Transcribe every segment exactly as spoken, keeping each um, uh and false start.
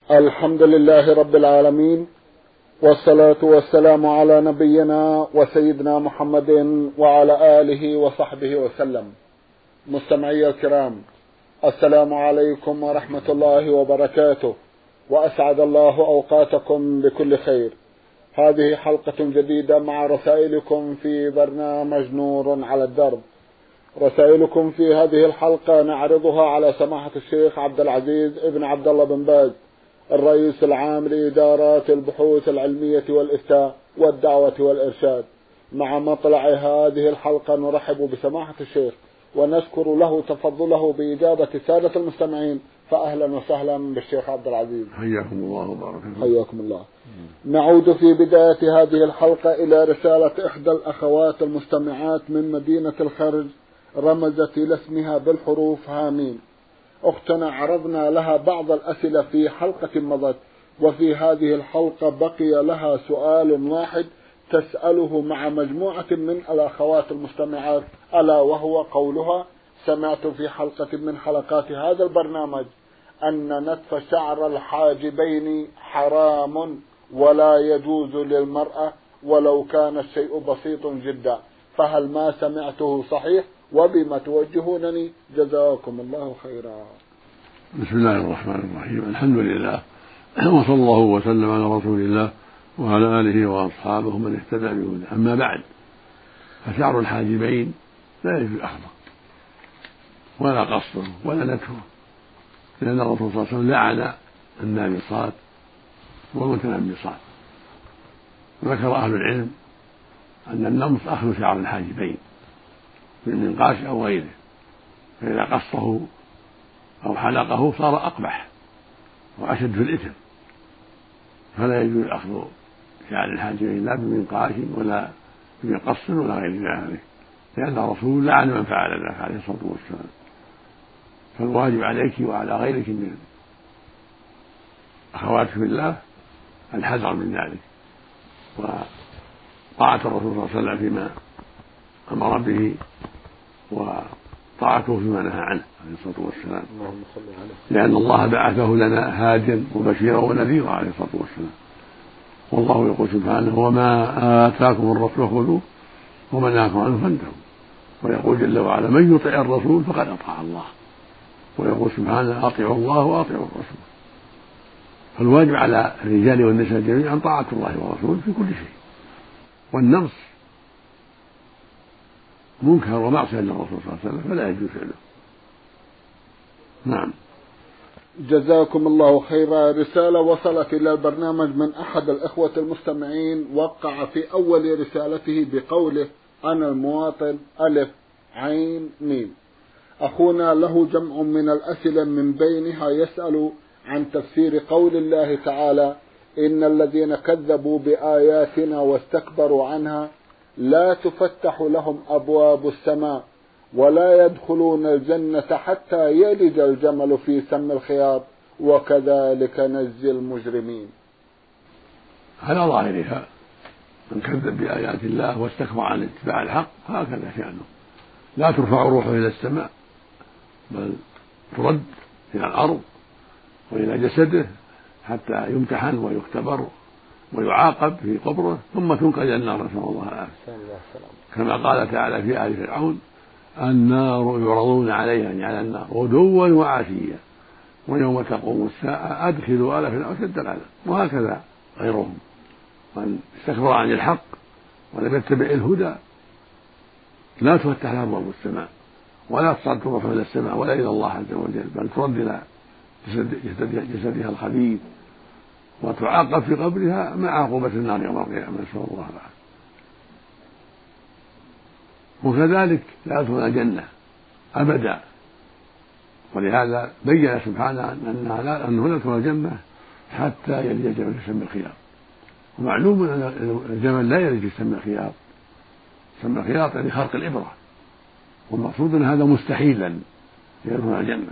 الحمد لله رب العالمين، والصلاة والسلام على نبينا وسيدنا محمد وعلى آله وصحبه وسلم. مستمعي الكرام، السلام عليكم ورحمة الله وبركاته، وأسعد الله أوقاتكم بكل خير. هذه حلقة جديدة مع رسائلكم في برنامج نور على الدرب. رسائلكم في هذه الحلقة نعرضها على سماحة الشيخ عبد العزيز ابن عبد الله بن باز، الرئيس العام لإدارات البحوث العلمية والإفتاء والدعوة والإرشاد. مع مطلع هذه الحلقة نرحب بسماحة الشيخ ونشكر له تفضله بإجابة سادة المستمعين، فأهلا وسهلا بالشيخ عبد العزيز. حياكم الله وبارك فيكم. حياكم الله. نعود في بداية هذه الحلقة إلى رسالة إحدى الأخوات المستمعات من مدينة الخرج، رمزت إلى اسمها بالحروف هامين. أختنا عرضنا لها بعض الأسئلة في حلقة مضت، وفي هذه الحلقة بقي لها سؤال واحد تسأله مع مجموعة من الأخوات المستمعات، ألا وهو قولها: سمعت في حلقة من حلقات هذا البرنامج أن نتف شعر الحاجبين حرام ولا يجوز للمرأة ولو كان الشيء بسيط جدا، فهل ما سمعته صحيح؟ وبما توجهونني؟ جزاكم الله خيرا. بسم الله الرحمن الرحيم، الحمد لله، وصلى الله وسلم على رسول الله وعلى آله وأصحابه من اهتدى بهداه. أما بعد، فشعر الحاجبين لا يجوز أخذه ولا قصه ولا نتفه، لأن الرسول صلى الله عليه وسلم لعن النامصات والمتنمصات. ذكر أهل العلم أن النمص أخذ شعر الحاجبين من منقاش أو غيره، فإذا قصه أو حلقه صار أقبح وأشد في الإثم، فلا يجوز أخذ شعر الحاجبين لا بمنقاش ولا بمقص ولا غير ذلك، لأن الرسول لعن من فعل ذلك عليه الصلاة والسلام. فالواجب عليك وعلى غيرك من أخواتك في الله الحذر من ذلك، وطاعة الرسول صلى الله عليه وسلم فيما أمر به، وطاعته فيما نهى عنه عليه الصلاة والسلام، لأن الله بعثه لنا هاديا وبشيرا ونذيرا عليه الصلاة والسلام. والله يقول سبحانه: وما آتاكم الرسول خذوه وما نهاكم عنه فانتهوا. ويقول جل وعلا: من يطع الرسول فقد أطاع الله. ويقول سبحانه: أطيعوا الله وأطيعوا الرسول. فالواجب على الرجال والنساء جميعا طاعة الله ورسوله في كل شيء. والنمص منكر ومعصية للرسول صلى الله عليه وسلم، فلا يجوز فعله. نعم. جزاكم الله خيرا. رسالة وصلت إلى البرنامج من أحد الإخوة المستمعين، وقع في أول رسالته بقوله: أنا المواطن ألف عين ميم. أخونا له جمع من الأسئلة، من بينها يسأل عن تفسير قول الله تعالى: إن الذين كذبوا بآياتنا واستكبروا عنها لا تفتح لهم أبواب السماء ولا يدخلون الجنة حتى يلج الجمل في سم الخياط وكذلك نجزي المجرمين. على ظاهرها من كذب بآيات الله واستكبر عن اتباع الحق هكذا شأنه، لا ترفع روحه إلى السماء بل ترد إلى الأرض وإلى جسده حتى يمتحن ويختبر ويعاقب في قبره، ثم تنقل إلى النار، نسأل الله العافية. كما قال تعالى في آل فرعون: النار يعرضون عليها، يعني على النار، غدوا وعشيا ويوم تقوم الساعة أدخلوا آل فرعون أشد العذاب. وهكذا غيرهم، من استكبر عن الحق ولم يتبع الهدى لا تفتح له أبواب السماء ولا تصعد روحه إلى السماء ولا إلى الله عز وجل، بل ترد إلى جسدها الخبيث وتعاقب في قبرها مع عقوبة النار يوم القيامة، نسأل الله العافية. وكذلك لا يدخل الجنة أبدا، ولهذا بين سبحانه أنها لا أنه لا يدخل الجنة حتى يلج الجمل في سم الخياط. ومعلوم أن الجمل لا يلج في سم الخياط، سم الخياط يعني خرق الإبرة، والمقصود أن هذا مستحيلا يدخل الجنة،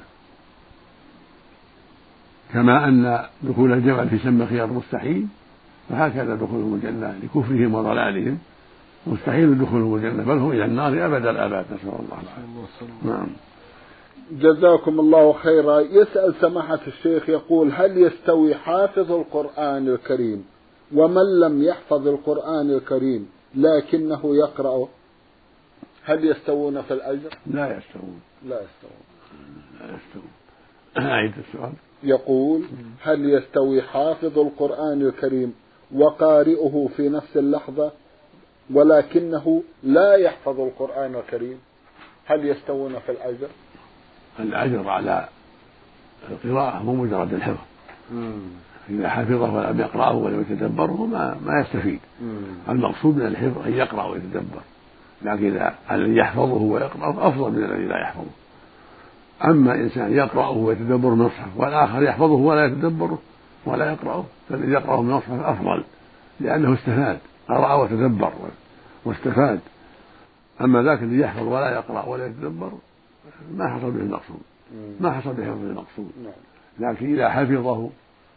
كما أن دخول الجمل في سم الخياط مستحيل، فهكذا دخولهم الجنة لكفرهم وضلالهم مستحيل دخولهم الجنة، بل هم إلى النار أبد الآباد، نسأل الله العافية. نعم. جزاكم الله خيرا. يسأل سماحة الشيخ يقول: هل يستوي حافظ القرآن الكريم ومن لم يحفظ القرآن الكريم لكنه يقرأه، هل يستوون في الأجر؟ لا يستوون. لا يستوون. لا يستوون. أعيد السؤال. يقول: هل يستوي حافظ القرآن الكريم وقارئه في نفس اللحظة ولكنه لا يحفظ القرآن الكريم، هل يستوون في الأجر؟ الأجر على القراءة مو مجرد الحفظ. إذا حفظه ولم يقرأه ولم يتدبره ما, ما يستفيد. مم. المقصود من الحفظ أن يقرأ ويتدبر، لكن إذا الذي يحفظه ويقرأه أفضل من الذي لا يحفظه. أما إنسان يقرأه ويتدبر المصحف والآخر يحفظه ولا يتدبره ولا يقرأه، فالذي يقرأه من المصحف أفضل لأنه استفاد، قرأ وتدبر واستفاد. أما ذاك الذي يحفظ ولا يقرأ ولا يتدبر ما حصل به المقصود، ما حصل به المقصود. لكن إذا حفظه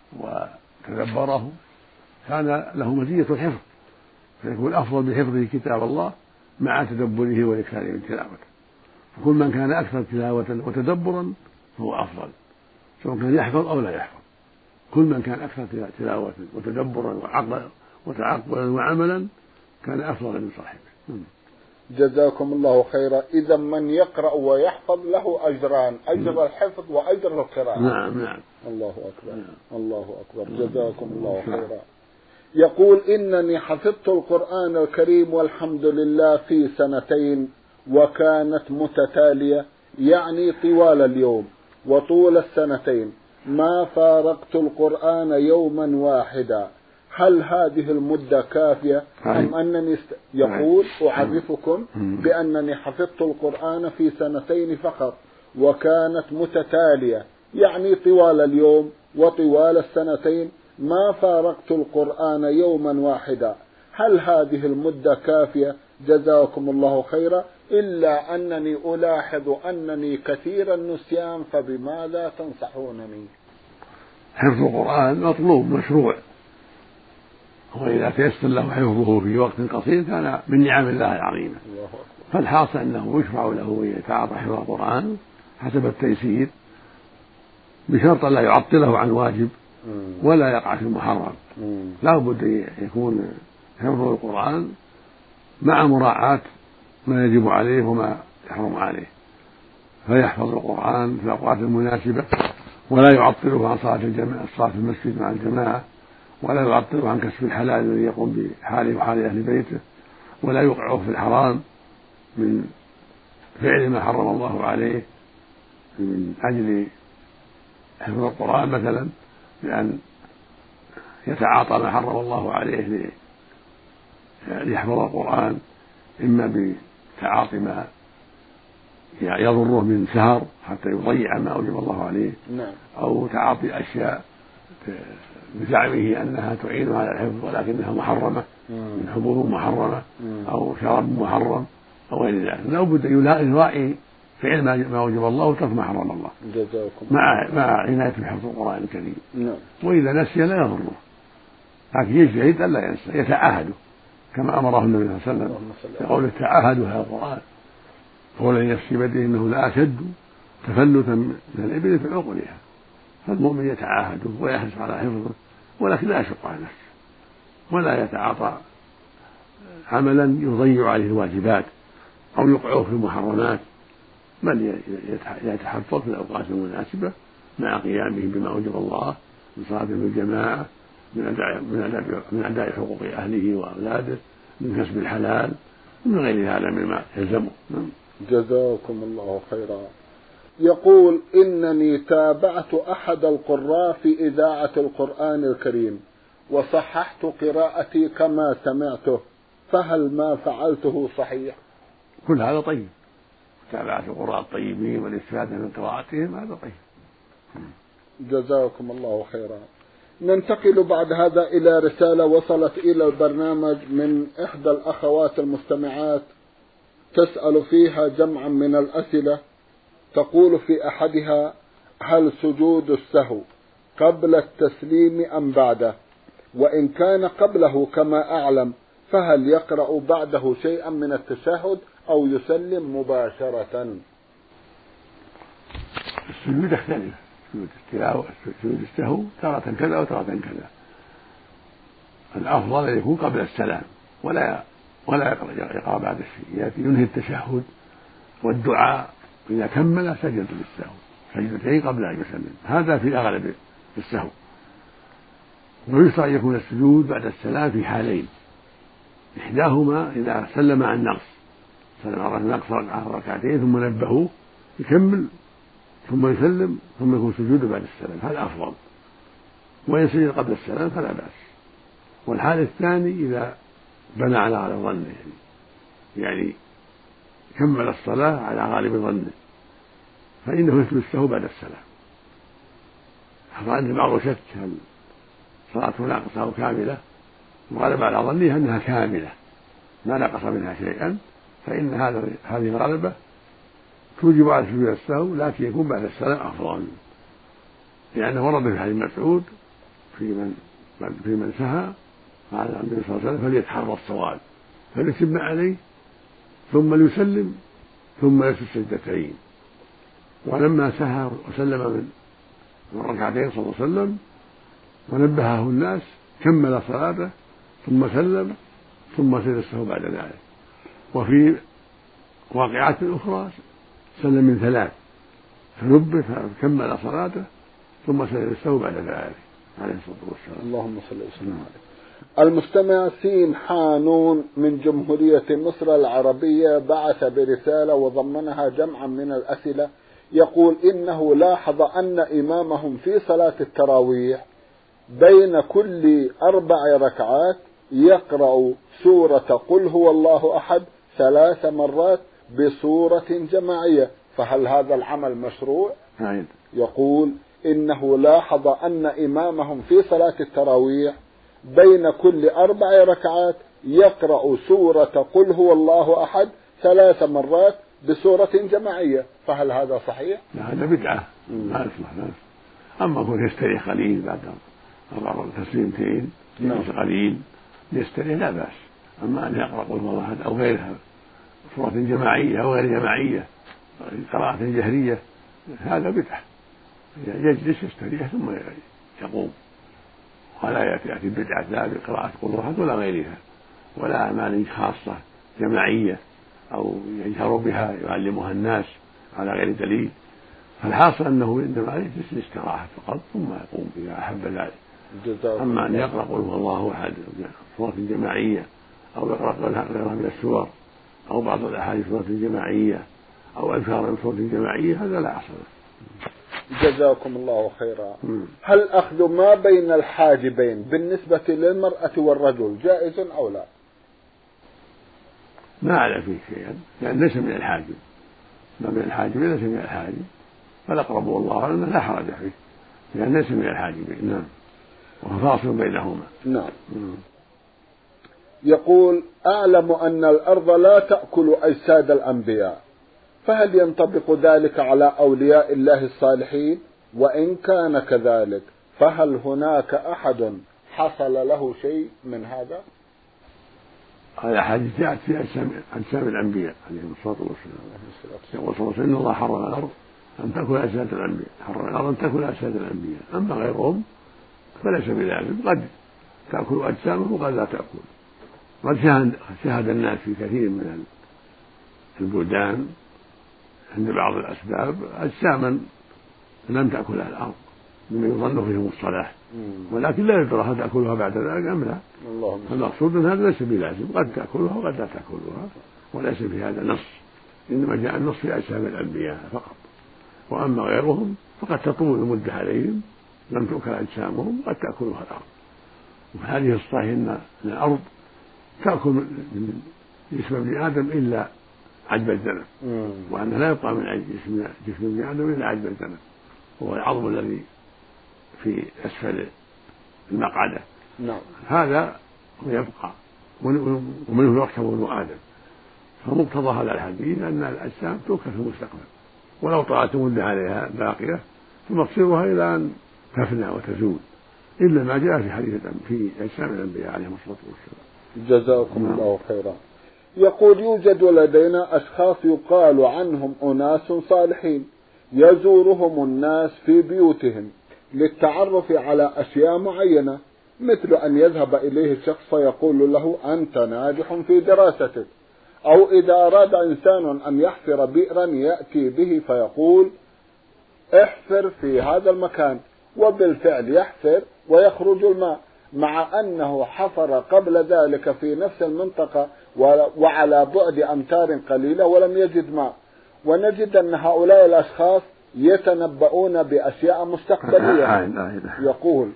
وتدبره كان له مزية الحفظ، فيكون أفضل بحفظه كتاب الله مع تدبره والإكثار من تلاوته. فكل من كان أكثر تلاوة وتدبرا فهو أفضل، سواء كان يحفظ أو لا يحفظ. كل من كان أكثر تلاوة وتدبرا وتعقلا وعملا كان أفضل من صاحبه. جزاكم الله خيرا. إذا من يقرأ ويحفظ له أجران، أجر نعم. الحفظ وأجر القراءة. نعم نعم. الله أكبر. نعم. الله أكبر. جزاكم الله خيرا. يقول: إنني حفظت القرآن الكريم والحمد لله في سنتين وكانت متتالية، يعني طوال اليوم وطول السنتين ما فارقت القرآن يوما واحدا، هل هذه المدة كافية أم أنني است... يقول: أعرفكم بأنني حفظت القرآن في سنتين فقط وكانت متتالية، يعني طوال اليوم وطوال السنتين ما فارقت القرآن يوما واحدا، هل هذه المدة كافية؟ جزاكم الله خيرا، إلا أنني ألاحظ أنني كثير النسيان، فبماذا تنصحونني؟ حفظ القرآن مطلوب مشروع، وإذا تيسر له حفظه في وقت قصير كان من نعم الله العظيمة. فالحاصل أنه يشرع له أن يتعاطى حفظ القرآن حسب التيسير بشرط لا يعطله عن واجب ولا يقع في المحرم. لا بد أن يكون حفظ القرآن مع مراعاة ما يجب عليه وما يحرم عليه، فيحفظ القرآن في الأوقات المناسبة ولا يعطله عن صلاة الجماعة الصلاة في المسجد مع الجماعة، ولا يعطله عن كسب الحلال الذي يقوم بحاله وحال أهل بيته، ولا يوقعه في الحرام من فعل ما حرم الله عليه من أجل حفظ القرآن، مثلا بأن يتعاطى ما حرم الله عليه ليحفظ القرآن، إما بتعاطي ما يضره من سهر حتى يضيع ما أوجب الله عليه، أو تعاطي أشياء بزعمه أنها تعين على الحفظ ولكنها محرمة من حبوب محرمة أو شراب محرم أو غير ذلك. لا بد أن يراعي فعل ما وجب الله وترك ما حرم الله مع مع عناية بحفظ القرآن الكريم. وإذا نسي لا يضره، لكن يجتهد ألا ينسى، يتعاهده كما أمره النبي صلى الله عليه وسلم يقول: تعاهدوا هذا القرآن، هو الذي نفسي بيده إنه لا أشد تفلتا من الإبل في عقلها. فالمؤمن يتعاهده ويحرص على حفظه، ولكن لا يشق على نفسه ولا يتعاطى عملا يضيع عليه الواجبات أو يوقعه في المحرمات، بل يتحفظ في الأوقات المناسبة مع قيامه بما أوجب الله من صلاة بالجماعة، من أداء من أداء حقوق أهله وأولاده، من كسب الحلال، من غير هذا مما يلزمه. جزاكم الله خيرا. يقول: إنني تابعت أحد القراء في إذاعة القرآن الكريم وصححت قراءتي كما سمعته، فهل ما فعلته صحيح؟ كل هذا طيب، متابعة القراء الطيبين والاستفادة من قراءتهم هذا طيب. جزاكم الله خيرا. ننتقل بعد هذا إلى رسالة وصلت إلى البرنامج من إحدى الأخوات المستمعات تسأل فيها جمعا من الأسئلة. تقول في أحدها: هل سجود السهو قبل التسليم أم بعده؟ وإن كان قبله كما أعلم فهل يقرأ بعده شيئا من التشهد أو يسلم مباشرة؟ السجود يختلف، سجود التلاوة سجود السهو تارة كذا وتارة كذا. الأفضل أن يكون قبل السلام ولا ولا يقرأ بعد الشيء، يأتي ينهي التشهد والدعاء إذا كمل سجد للسهو سجدتين قبل أن يسلم، هذا في أغلب السهو. ويشرع أن يكون السجود بعد السلام في حالين، إحداهما إذا سلم عن نقص، سلم عن نقص ركعتين ثم نبهوه يكمل ثم يسلم ثم يكون سجوده بعد السلام، هذا أفضل. وإن سجد قبل السلام فلا بأس. والحال الثاني إذا بنى على غالب ظنه، يعني, يعني كمل الصلاة على غالب ظنه فإنه يسجد السهو بعد السلام. فإن بعض شك هل صلاته ناقصة أو كاملة، وغلب على ظنه أنها كاملة ما نقص منها شيئا، فإن هذا هذه الغلبة توجب على سجود السهو، لكن يكون بعد السلام أفضل، لأنه ورد في حديث مسعود في من في من سهى قال النبي صلى الله عليه وسلم فليتحرى الصواب فليتم عليه ثم ليسلم ثم يسجد سجدتين. ولما سهى وسلم من ركعتين صلى الله عليه وسلم ونبهه الناس كمل صلاته ثم سلم ثم سجد السهو بعد ذلك. وفي واقعات أخرى سلم من ثلاث فنبه فكمل صلاته ثم سجد السهو بعد ذلك عليه الصلاة والسلام. اللهم صل وسلم عليه. المستمع سين حانون من جمهورية مصر العربية بعث برسالة وضمنها جمعا من الأسئلة، يقول إنه لاحظ أن إمامهم في صلاة التراويح بين كل أربع ركعات يقرأ سورة قل هو الله أحد ثلاث مرات بصورة جماعية، فهل هذا العمل مشروع؟ عيد. يقول إنه لاحظ أن إمامهم في صلاة التراويح بين كل أربع ركعات يقرأ سورة قل هو الله أحد ثلاث مرات بصورة جماعية، فهل هذا صحيح؟ لا هذا بدعة ما يصلح. أما هو يستريح قليل بعد أربع تسليمتين قليل يستريح لا بأس. أما أن يقرأ قل هو الله أحد أو غيرها صورة جماعية أو غير جماعية قراءة جهرية هذا بدعة، يجلس يستريح ثم يقوم، ولا يأتي بدعة لا بقراءة قل هو أحد ولا غيرها ولا أعمال خاصة جماعية أو يجهر بها يعلمها الناس على غير دليل. فالحاصل أنه عندما يجلس الاستراحة فقط ثم يقوم إذا أحب ذلك. أما أن يقرأ قل هو الله أحد صورة جماعية أو يقرأ غيرها من السور أو بعض الأحاديث صورة جماعية أو أذكار صورة جماعية هذا لا أصل. جزاكم الله خيرا. هل أخذ ما بين الحاجبين بالنسبة للمرأة والرجل جائز أو لا؟ ما أعلم فيه شيئا لأن ليس من الحاجب، ما بين الحاجبين ليس من الحاجب، فالأقرب والله أعلم لا حرج فيه لأن ليس من الحاجبين. نعم، وهو فاصل بينهما. نعم. يقول أعلم أن الأرض لا تأكل أجساد الأنبياء، فهل ينطبق ذلك على أولياء الله الصالحين؟ وإن كان كذلك فهل هناك أحد حصل له شيء من هذا؟ هذا حديث جاءت في أجسام الأنبياء عليهم الصلاة والسلام. يقول صلى الله عليه وسلم إن الله حرم الأرض أن تأكل أجساد الأنبياء، حرم الأرض أن تأكل أجساد الأنبياء، أما غيرهم فليس بذلك، قد تأكل أجسامهم وقد لا تأكل. قد شاهد الناس في كثير من البلدان عند بعض الأسباب أجساما لم تأكلها الأرض مما يظن فيهم الصلاح، ولكن لا يدرى هل تأكلها بعد ذلك أم لا. المقصود أن هذا ليس بلازم، قد تأكلها وقد لا تأكلها، وليس في هذا نص، إنما جاء النص في أجسام الأنبياء فقط. وأما غيرهم فقد تطول المدة عليهم لم تؤكل أجسامهم قد تأكلها الأرض. وهذه الصحيح أن الأرض تأكل من جسم ابن آدم إلا عجب الذنب، وأن لا يبقى من جسم جسم ابن آدم إلا عجب الذنب، هو العظم الذي في أسفل المقعدة. نعم. هذا يبقى ومنه يركب ابن آدم، فمقتضى هذا الحديث أن الأجسام تؤكل في المستقبل ولو طالت مدة عليها باقية فمصيرها إلى أن تفنى وتزول، إلا ما جاء في حديث في أجسام الأنبياء عليهم الصلاة والسلام. جزاكم نعم. الله خيرا. يقول يوجد لدينا أشخاص يقال عنهم أناس صالحين، يزورهم الناس في بيوتهم للتعرف على أشياء معينة، مثل أن يذهب إليه الشخص فيقول له أنت ناجح في دراستك، أو إذا أراد إنسان أن يحفر بئرا يأتي به فيقول احفر في هذا المكان، وبالفعل يحفر ويخرج الماء، مع أنه حفر قبل ذلك في نفس المنطقة وعلى بعد أمتار قليلة ولم يجد ماء. ونجد أن هؤلاء الأشخاص يتنبؤون بأشياء مستقبلية. يقول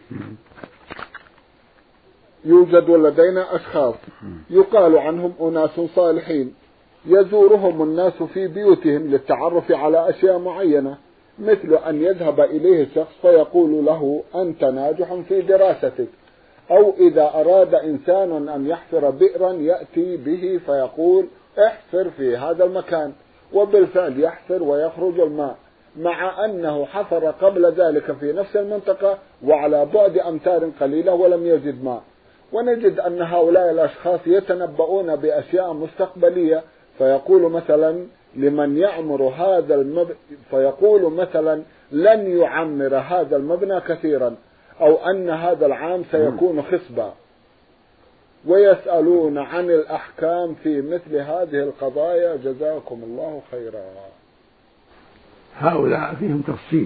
يوجد لدينا أشخاص يقال عنهم أناس صالحين يزورهم الناس في بيوتهم للتعرف على أشياء معينة، مثل أن يذهب إليه الشخص فيقول له أنت ناجح في دراستك، أو إذا أراد إنسان أن يحفر بئرا يأتي به فيقول احفر في هذا المكان، وبالفعل يحفر ويخرج الماء، مع أنه حفر قبل ذلك في نفس المنطقة وعلى بعد أمتار قليلة ولم يجد ماء. ونجد أن هؤلاء الأشخاص يتنبؤون بأشياء مستقبلية، فيقول مثلا لمن يعمر هذا المبنى، فيقول مثلا لن يعمر هذا المبنى كثيرا، أو أن هذا العام سيكون خصبا، ويسألون عن الأحكام في مثل هذه القضايا. جزاكم الله خيرا. هؤلاء فيهم تفصيل،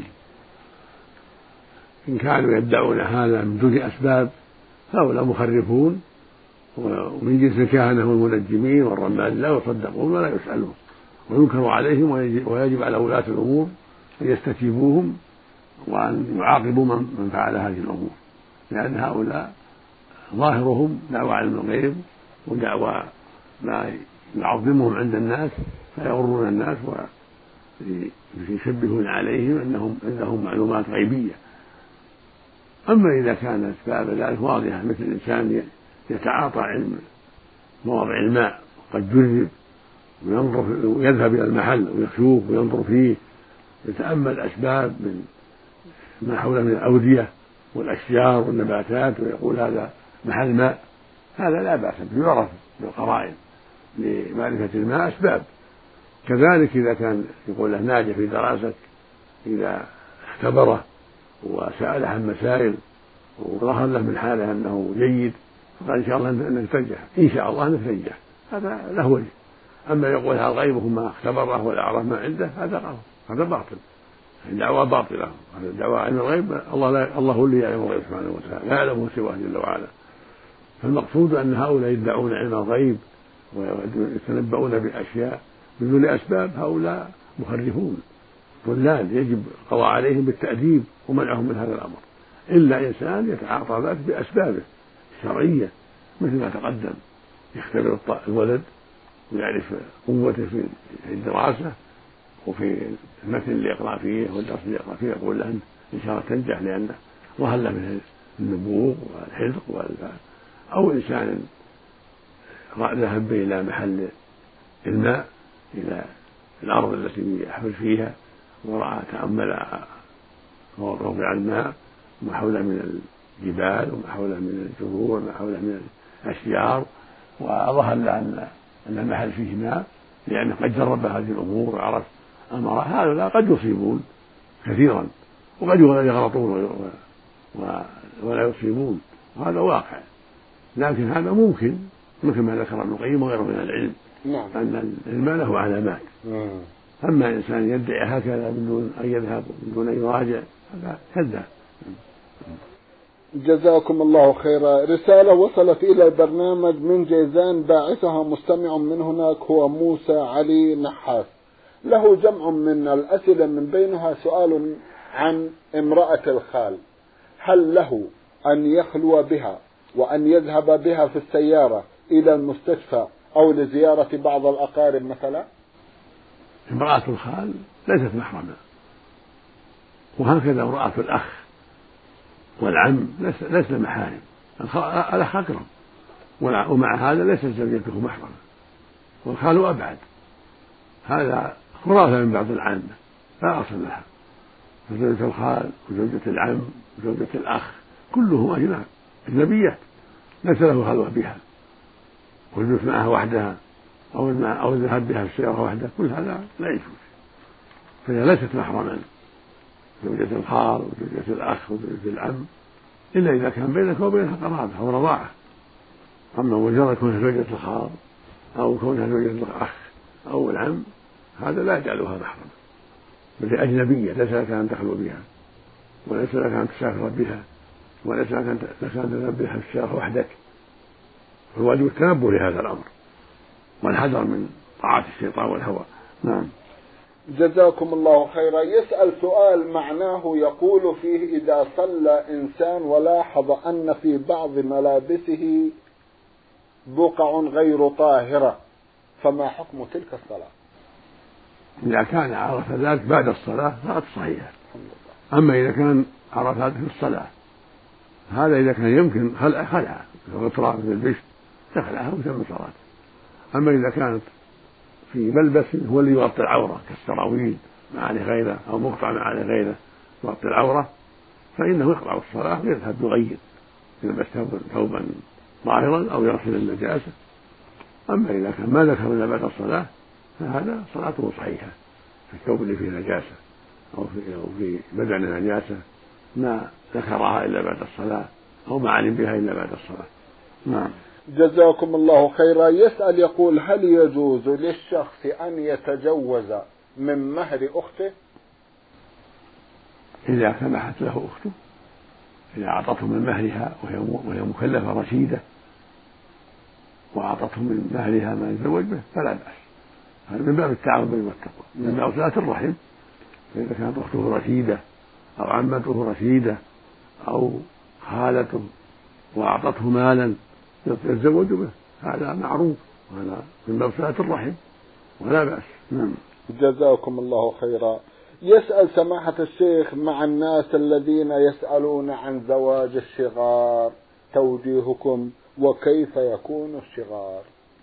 إن كانوا يدعون هذا من دون أسباب هؤلاء مخرفون، ومن جنس الكهنة والمنجمين والرمال لا يصدقون ولا يسألون، وينكر عليهم، ويجب على ولاة الأمور أن يستتيبوهم وأن يعاقبوا من فعل هذه الأمور، لأن هؤلاء ظاهرهم دعوى علم الغيب ودعوى ما يعظمهم عند الناس فيغرون الناس ويشبهون عليهم أنهم عندهم معلومات غيبية. أما إذا كانت أسباب ذلك واضحة، مثل الإنسان يتعاطى علم مواضع الماء قد جرب وينظر ويذهب إلى المحل ويشوف وينظر فيه، يتأمل الأسباب من ما حوله من الأودية والأشجار والنباتات ويقول هذا محل ماء، هذا لا بأس به، يعرف بالقرائن لمعرفة الماء أسباب. كذلك إذا كان يقول له ناجح في دراسة، إذا اختبره وسأله عن مسائل وظهر له من حاله أنه جيد فقال إن شاء الله أنك تنجح، إن شاء الله أنك تنجح، هذا له وجه. أما يقول هذا غيبه ما اختبره ولا عرف ما عنده، هذا غلط، هذا باطل، الدعوة باطلة. هذا الدعوة علم الغيب، الله لا الله هو اللي يعلم الغيب سبحانه وتعالى، لا يعلمه سواه جل وعلا. فالمقصود أن هؤلاء يدعون علم الغيب ويتنبؤون بأشياء بدون أسباب، هؤلاء مخرفون ضلال، يجب القضاء عليهم بالتأديب ومنعهم من هذا الأمر، إلا إنسان يتعاطى ذلك بأسبابه الشرعية، مثل ما تقدم، يختبر الولد ويعرف قوته في الدراسة وفي المتن اللي يقرأ فيه والدرس اللي يقرأ فيه، يقول له إن شاء الله تنجح لأنه ظهر له من النبوغ والحذق والفهم. أو إنسان ذهب إلى محل الماء، إلى الأرض التي يحفر فيها، ورأى تأمل موضع الماء وما حوله من الجبال وما حوله من الجذور وما حوله من الأشجار، وظهر له أن المحل فيه ماء، لأنه قد جرب هذه الأمور وعرف أمر، هذا قد يصيبون كثيرا وقد يغلطون ولا يصيبون، وهذا واقع. لكن هذا ممكن مثل ما ذكر ابن القيم وغيره من العلم، نعم. أن الماء له علامات. أما إنسان يدعي هكذا بدون أن يذهب بدون أن يراجع، هذا كذاب. جزاكم الله خيرا. رسالة وصلت إلى البرنامج من جيزان، باعثها مستمع من هناك هو موسى علي نحاس، له جمع من الأسئلة من بينها سؤال عن امرأة الخال، هل له أن يخلو بها وأن يذهب بها في السيارة إلى المستشفى أو لزيارة بعض الأقارب مثلا؟ امرأة الخال ليست محرمة، وهكذا امرأة الأخ والعم ليس محارم، الأخ أكرم، ومع هذا ليست زوجته محرمة، والخال أبعد، هذا خرافة من بعض العامة لا أصل لها. فزوجة الخال وزوجة العم وزوجة الأخ كلهم أجناب أجنبيات، ليس له خلوة بها والجلوس معها وحدها أو أو الذهاب بها في السيارة وحدها، كل هذا لا يجوز. فهي ليست محرما، زوجة الخال وزوجة الأخ وزوجة العم، إلا إذا كان بينك وبينها قرابة أو رضاعة. أما مجرد كونها زوجة الخال أو كونها زوجة الأخ أو العم هذا لا يجعلها محرما، بل هي أجنبية ليس لك أن تخلو بها، وليس لك أن تسافر بها، وليس لك أن تذهب بها في الشارع وحدك. فالواجب التنبه لهذا الأمر والحذر من طاعة الشيطان والهوى. نعم. جزاكم الله خيرا. يسأل سؤال معناه يقول فيه: إذا صلى إنسان ولاحظ أن في بعض ملابسه بقع غير طاهرة فما حكم تلك الصلاة؟ إذا كان عرف ذلك بعد الصلاة فقد صحيحة. أما إذا كان عرف ذلك في الصلاة هذا إذا كان يمكن خلع خلع الغطران في البشت تخلعها وتم صلاته. أما إذا كانت في ملبس هو اللي يغطي العورة كالسراويل ما عليه غيره أو مقطع ما عليه غيره يغطي العورة فإنه يقطع الصلاة ويذهب يغير يلبس ثوبا ظاهرا أو يغسل النجاسة. أما إذا كان ما ذكر إلا بعد الصلاة فهذا صلاته صحيحة في الثوب اللي فيه نجاسة أو في, أو في بدن نجاسة ما ذكرها إلا بعد الصلاة أو ما علم بها إلا بعد الصلاة. نعم. جزاكم الله خيرا. يسأل يقول: هل يجوز للشخص أن يتجوز من مهر أخته؟ إذا سمحت له أخته، إذا أعطته من مهرها وهي مكلفة رشيدة وأعطته من مهرها ما يتزوج به فلا بأس، هذا من باب التعاون بين والتقوى، من باب صلة الرحم. فإذا كانت أخته رشيدة أو عمته رشيدة أو خالته وأعطته مالا يتزوج به هذا معروف، وهذا من باب صلة الرحم ولا بأس. نعم. جزاكم الله خيرا. يسأل سماحة الشيخ: مع الناس الذين يسألون عن زواج الشغار توجيهكم، وكيف يكون الشغار؟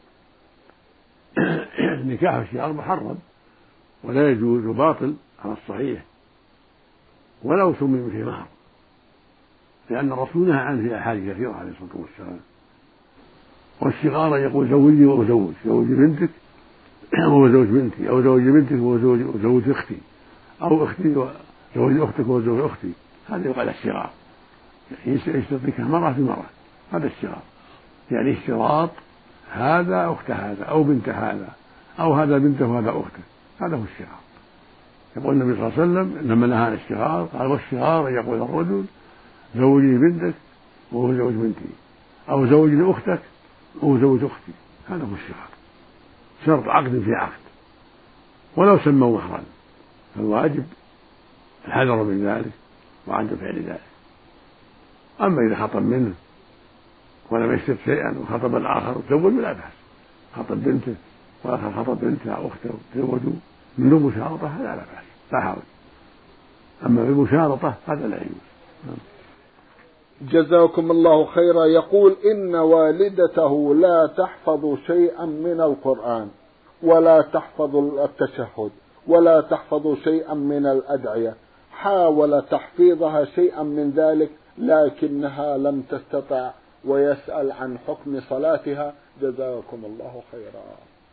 نكاح الشغار محرم ولا يجوز وباطل على الصحيح ولو سمي فيه مهر، لأن الرسول نهى عنه في أحاديث كثيرة عليه الصلاة والسلام. والشغار يقول زوجي وأزوج، زوج بنتك وهو زوج بنتي، أو زوج بنتك وهو زوج أختي، أو أختي وزوج أختك وهو زوج أختي، هذا يقال الشغار، يشترك المرأة في المرأة، هذا الشغار، يعني اشتراط هذا أخت هذا أو بنت هذا أو هذا بنته وهذا أخته، هذا هو الشغار. يقول النبي صلى الله عليه وسلم لما نهى عن الشغار قال: والشغار يقول الرجل زوجي بنتك وهو زوج بنتي، أو زوجي أختك وهو زوج أختي، هذا هو الشغار، شرط عقد في عقد ولو سموا مهرا، فالواجب الحذر من ذلك وعدم فعل ذلك. أما إذا خطب منه ولم يشترط شيئا وخطب الآخر تزوجوا لا بأس، خطب بنته والآخر خطب بنته أو أخته تزوجوا من دون مشارطة هذا لا بأس لا حرج. أما بالمشارطة هذا لا يجوز. جزاكم الله خيرا. يقول: إن والدته لا تحفظ شيئا من القرآن ولا تحفظ التشهد ولا تحفظ شيئا من الأدعية، حاول تحفيظها شيئا من ذلك لكنها لم تستطع، ويسأل عن حكم صلاتها. جزاكم الله خيرا.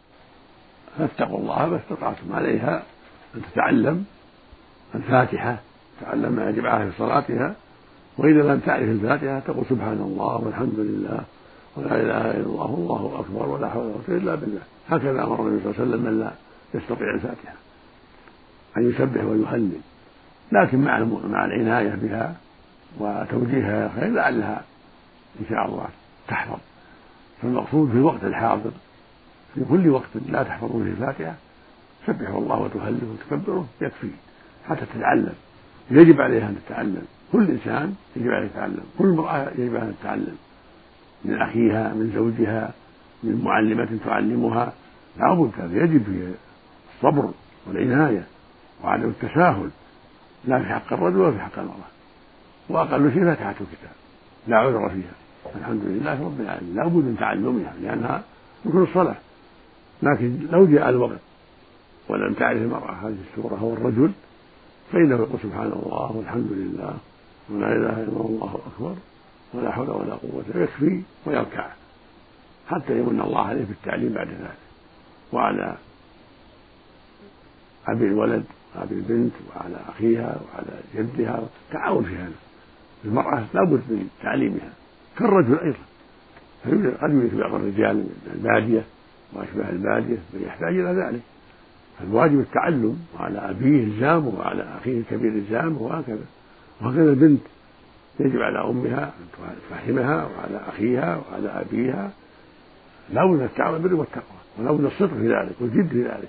فاتقوا الله ما استطعتم عليها أن تتعلم الفاتحة، تعلم ما يجب عليها في صلاتها، وإذا لم تعرف الفاتحة تقول سبحان الله والحمد لله ولا إله إلا الله والله أكبر ولا حول ولا قوة إلا بالله. هكذا أمر النبي صلى الله عليه وسلم من لا يستطيع الفاتحة أن يسبح ويهلل، لكن مع مع العناية بها وتوجيهها خير لعلها إن شاء الله تحفظ. فالمقصود في الوقت الحاضر في كل وقت لا تحفظون فيه الفاتحة سبحوا الله وتهللوا وتكبروا يكفي حتى تتعلم. يجب عليها أن تتعلم، كل إنسان يجب عليه يتعلم، كل امرأة يجب عليها أن تتعلم من أخيها من زوجها من معلمة تعلمها، لا بد يجب في الصبر والعناية وعدم التساهل، لا في حق الرجل ولا في حق المرأة، وأقل شيء فاتحة الكتاب لا عذر فيها. الحمد لله رب العالمين لا بد من تعلمها لأنها ركن الصلاة. لكن لو جاء الوقت ولم تعرف المرأة هذه السورة هو الرجل فإنه يقول سبحان الله والحمد لله ولا إله إلا الله أكبر ولا حول ولا قوة، يكفي ويركع حتى يمن الله عليه بالتعليم بعد ذلك. وعلى أبي الولد أبي البنت وعلى أخيها وعلى جدها، تعاون في هذا. المرأة لا بد من تعليمها كالرجل أيضا، قد يوجد بعض الرجال من البادية وأشباه البادية من يحتاج إلى ذلك، فالواجب التعلم، وعلى أبيه إلزامه وعلى أخيه الكبير إلزامه، وهكذا. وهكذا البنت يجب على أمها أن تفهمها وعلى أخيها وعلى أبيها لا بد من التعاون بالبر والتقوى، ولا بد من الصدق في ذلك والجد في ذلك.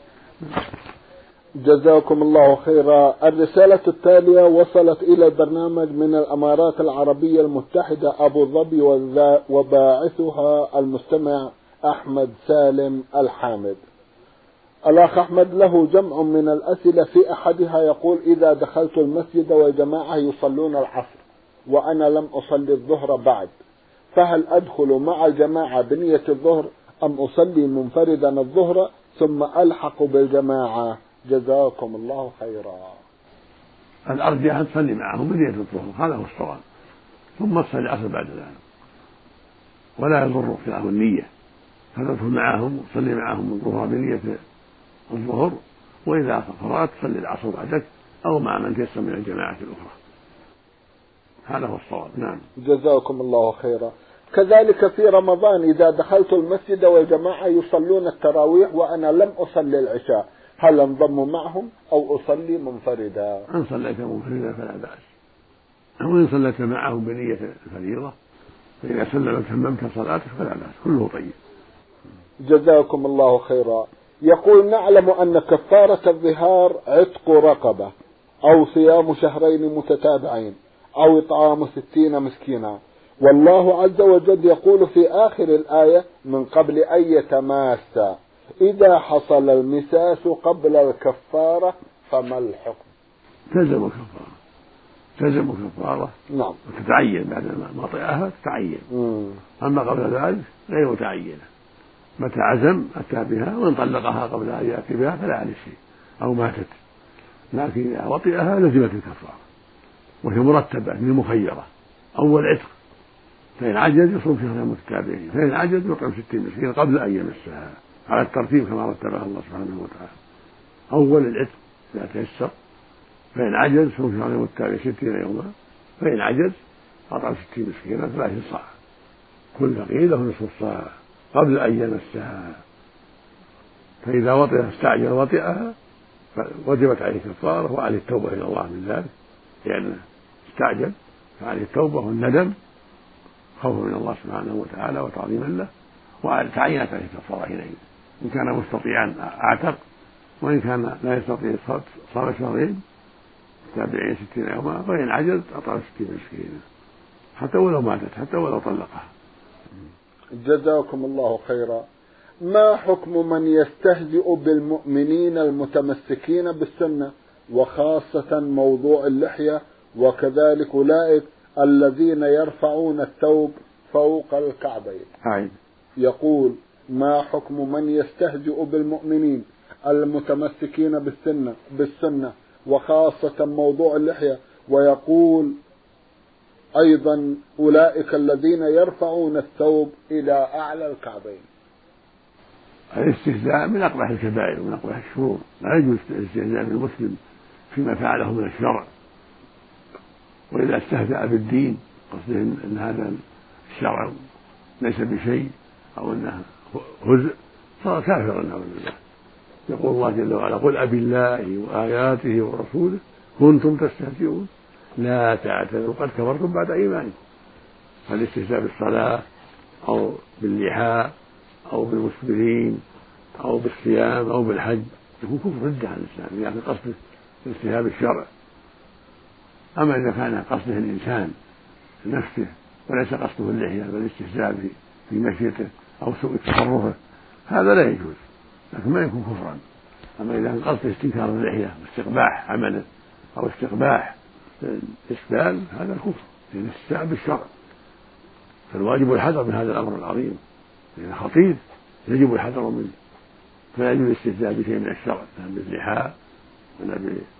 جزاكم الله خيرا. الرسالة التالية وصلت إلى البرنامج من الأمارات العربية المتحدة أبو ظبي، وباعثها المستمع أحمد سالم الحامد. الأخ أحمد له جمع من الأسئلة، في أحدها يقول: إذا دخلت المسجد وجماعة يصلون العصر وأنا لم أصلي الظهر بعد، فهل أدخل مع الجماعة بنية الظهر أم أصلي منفردا الظهر ثم ألحق بالجماعة؟ جزاكم الله خيرا. الأرجح أن تصلي معهم بنية الظهر، هذا هو الصواب، ثم تصلي العصر بعد ذلك، ولا يضر خلاف النية، فتدخل معهم وتصلي معهم الظهر بنية الظهر، وإذا فرغت تصلي العصر بعدك أو مع من تيسر من الجماعة الأخرى، هذا هو الصواب. نعم. جزاكم الله خيرا. كذلك في رمضان إذا دخلت المسجد والجماعة يصلون التراويح وأنا لم أصلي العشاء، هل انضم معهم أو أصلي منفردا؟ إن صليت منفردا فلا بأس، وإن صليت معهم بنية الفريضة فإذا سلم وتممت صلاتك فلا بأس، كله طيب. جزاكم الله خيرا. يقول: نعلم أن كفارة الظهار عتق رقبة أو صيام شهرين متتابعين أو إطعام ستين مسكينا، والله عز وجل يقول في آخر الآية: من قبل أن يتماسا، إذا حصل المساس قبل الكفارة فما الحكم؟ تلزم كفارة، تلزم كفارة. نعم. وتتعين بعد ما طئها تتعين. مم. أما قبل ذلك غير متعينة، متى عزم أتى بها، وإن طلقها قبل أن يأتي بها فلا عليه شيء أو ماتت، لكن إذا وطئها لزمت الكفارة، وهي مرتبة من المخيرة. أول عتق، فإن عجز يصوم شهرين متتابعين، فإن عجز يطعم ستين مسكين قبل أن يمسها، على الترتيب كما رتبها الله سبحانه وتعالى. أول العتق إذا تيسر، فإن عجز يصوم شهرين متتابعين ستين يوما، فإن عجز أطعم ستين مسكينا ثلاثين صاع، كل فقير له نصف الصاع قبل أن يمسها. فإذا وطئها استعجل وطئها وجبت عليه كفارة وعليه التوبة إلى الله من ذلك، لأنه استعجل، فعليه التوبة والندم خوفا من الله سبحانه وتعالى وتعظيما له، وتعينت عليه كفارة حينئذ. إن كان مستطيعا أعتق، وإن كان لا يستطيع صام شهرين تابعين ستين يوما، فإن عجز أطعم ستين مسكينا حتى ولو ماتت، حتى ولو طلقها. جزاكم الله خيرا. ما حكم من يستهزئ بالمؤمنين المتمسكين بالسنة، وخاصة موضوع اللحية، وكذلك أولئك الذين يرفعون الثوب فوق الكعبين؟ عين. يقول: ما حكم من يستهزئ بالمؤمنين المتمسكين بالسنة بالسنة وخاصة موضوع اللحية، ويقول أيضا أولئك الذين يرفعون الثوب إلى أعلى الكعبين؟ الاستهزاء من أقبح الكبائر ومن أقبح الشرور، لا يجوز الاستهزاء بالمسلم فيما فعله من الشرع، وإذا استهزأ بالدين قصده أن هذا الشرع ليس بشيء أو أنه هزء صار كافرا نعوذ بالله. يقول الله جل وعلا: قل أبي الله وآياته ورسوله كنتم تستهزئون لا تعتذروا قد كفرتم بعد إيمانكم. فالاستهزاء بالصلاة أو باللحى أو بالمسلمين أو بالصيام أو بالحج يكون كفر ردة عن الإسلام، يعني قصده الاستهزاء بالشرع. أما إذا كان قصده الإنسان نفسه وليس قصده اللحية بل الاستهزاء في مشيته أو سوء تصرفه، هذا لا يجوز، لكن ما يكون كفرا. أما إذا كان قصده استنكار اللحية واستقباح عمله أو استقباح الإسبال، هذا كفر، لأن الاستهزاء بالشرع. فالواجب الحذر من هذا الأمر العظيم، لأنه خطير يجب الحذر منه، فلا يجوز الاستهزاء بشيء من الشرع، لا باللحى ولا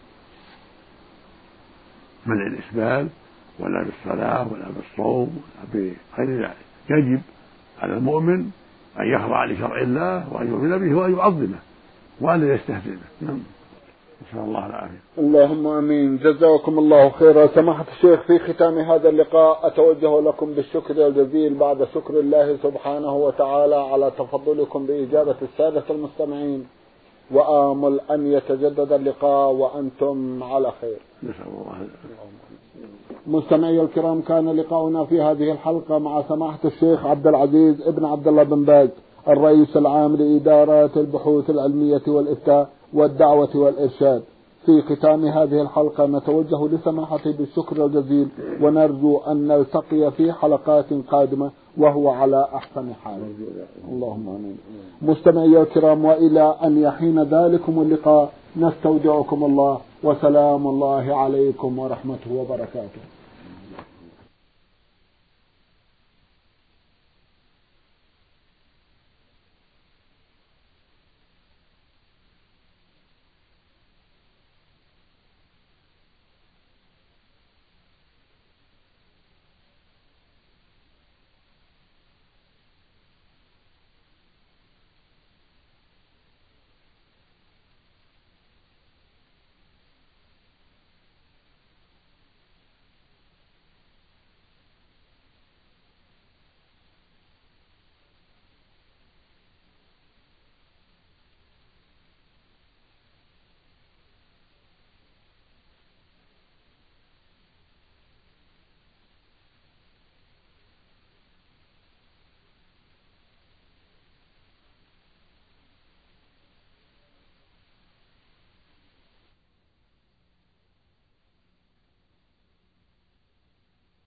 بمنع الإسبال ولا بالصلاة ولا بالصوم ولا بغير ذلك. يجب على المؤمن أن يخضع لشرع الله وأن يؤمن به وأن يعظمه وأن لا يستهزئ به. نسأل الله العافية. اللهم امين. جزاكم الله خيرا. سماحة الشيخ، في ختام هذا اللقاء اتوجه لكم بالشكر الجزيل بعد شكر الله سبحانه وتعالى على تفضلكم باجابة السادة المستمعين، وآمل أن يتجدد اللقاء وأنتم على خير. نسأل الله. مستمعي الكرام، كان لقاؤنا في هذه الحلقة مع سماحة الشيخ عبد العزيز ابن عبد الله بن باز، الرئيس العام لإدارة البحوث العلمية والإفتاء والدعوة والإرشاد. في ختام هذه الحلقة نتوجه لسماحته بالشكر الجزيل، ونرجو أن نلتقي في حلقات قادمة وهو على أحسن حال. اللهم آمين. مستمعي الكرام، وإلى أن يحين ذلكم اللقاء نستودعكم الله، وسلام الله عليكم ورحمته وبركاته.